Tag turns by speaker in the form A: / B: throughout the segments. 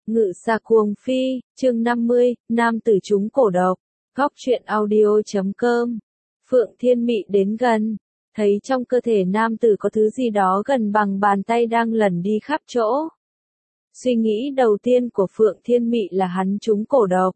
A: Ngự xa cuồng phi, chương 50, nam tử trúng cổ độc. Góc truyện audio.com. Phượng Thiên Mị đến gần, thấy trong cơ thể nam tử có thứ gì đó gần bằng bàn tay đang lẩn đi khắp chỗ. Suy nghĩ đầu tiên của Phượng Thiên Mị là hắn trúng cổ độc.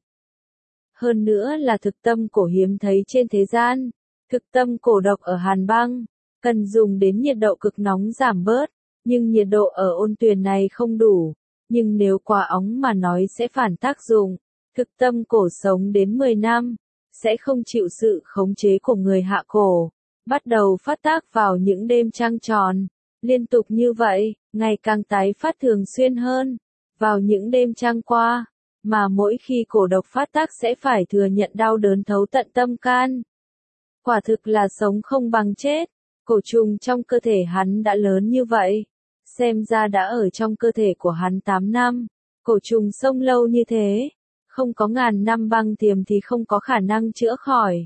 A: Hơn nữa là thực tâm cổ hiếm thấy trên thế gian. Thực tâm cổ độc ở Hàn Băng, cần dùng đến nhiệt độ cực nóng giảm bớt, nhưng nhiệt độ ở ôn tuyền này không đủ. Nhưng nếu quá óng mà nói sẽ phản tác dụng. Thực tâm cổ sống đến 10 năm, sẽ không chịu sự khống chế của người hạ cổ. Bắt đầu phát tác vào những đêm trăng tròn. Liên tục như vậy, ngày càng tái phát thường xuyên hơn. Vào những đêm trăng qua, mà mỗi khi cổ độc phát tác sẽ phải thừa nhận đau đớn thấu tận tâm can. Quả thực là sống không bằng chết. Cổ trùng trong cơ thể hắn đã lớn như vậy. Xem ra đã ở trong cơ thể của hắn 8 năm. Cổ trùng sống lâu như thế. Không có ngàn năm băng tiềm thì không có khả năng chữa khỏi.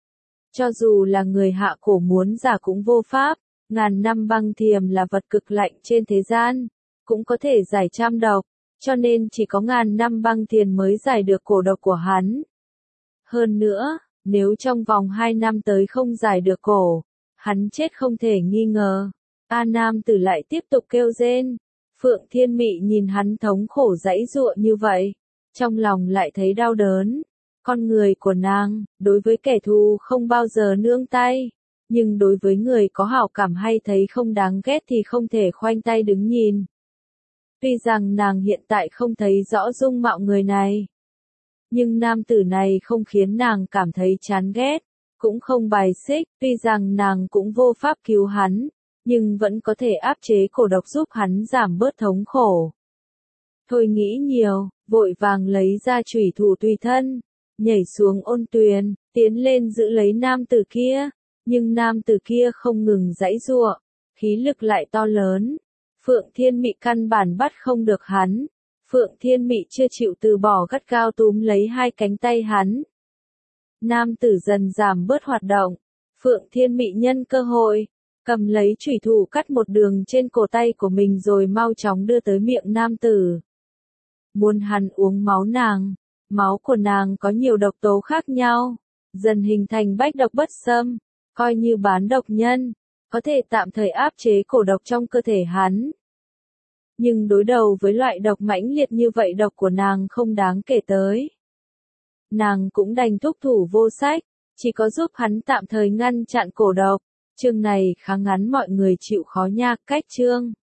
A: Cho dù là người hạ cổ muốn giả cũng vô pháp. Ngàn năm băng tiềm là vật cực lạnh trên thế gian. Cũng có thể giải trăm độc. Cho nên chỉ có ngàn năm băng tiềm mới giải được cổ độc của hắn. Hơn nữa, nếu trong vòng 2 năm tới không giải được cổ, hắn chết không thể nghi ngờ. A nam tử lại tiếp tục kêu rên. Phượng Thiên Mị nhìn hắn thống khổ giãy giụa như vậy, trong lòng lại thấy đau đớn. Con người của nàng, đối với kẻ thù không bao giờ nương tay, nhưng đối với người có hảo cảm hay thấy không đáng ghét thì không thể khoanh tay đứng nhìn. Tuy rằng nàng hiện tại không thấy rõ dung mạo người này, nhưng nam tử này không khiến nàng cảm thấy chán ghét, cũng không bài xích. Tuy rằng nàng cũng vô pháp cứu hắn, nhưng vẫn có thể áp chế cổ độc giúp hắn giảm bớt thống khổ. Thôi nghĩ nhiều, vội vàng lấy ra chủy thủ tùy thân, nhảy xuống ôn tuyền, tiến lên giữ lấy nam tử kia. Nhưng nam tử kia không ngừng giãy giụa, khí lực lại to lớn. Phượng Thiên Mị căn bản bắt không được hắn. Phượng Thiên Mị chưa chịu từ bỏ, gắt gao túm lấy hai cánh tay hắn. Nam tử dần giảm bớt hoạt động. Phượng Thiên Mị nhân cơ hội, cầm lấy chủy thủ cắt một đường trên cổ tay của mình rồi mau chóng đưa tới miệng nam tử. Muốn hắn uống máu nàng. Máu của nàng có nhiều độc tố khác nhau, dần hình thành bách độc bất xâm, coi như bán độc nhân, có thể tạm thời áp chế cổ độc trong cơ thể hắn. Nhưng đối đầu với loại độc mãnh liệt như vậy, độc của nàng không đáng kể tới. Nàng cũng đành thúc thủ vô sách, chỉ có giúp hắn tạm thời ngăn chặn cổ độc. Chương này khá ngắn, mọi người chịu khó nha. Cách chương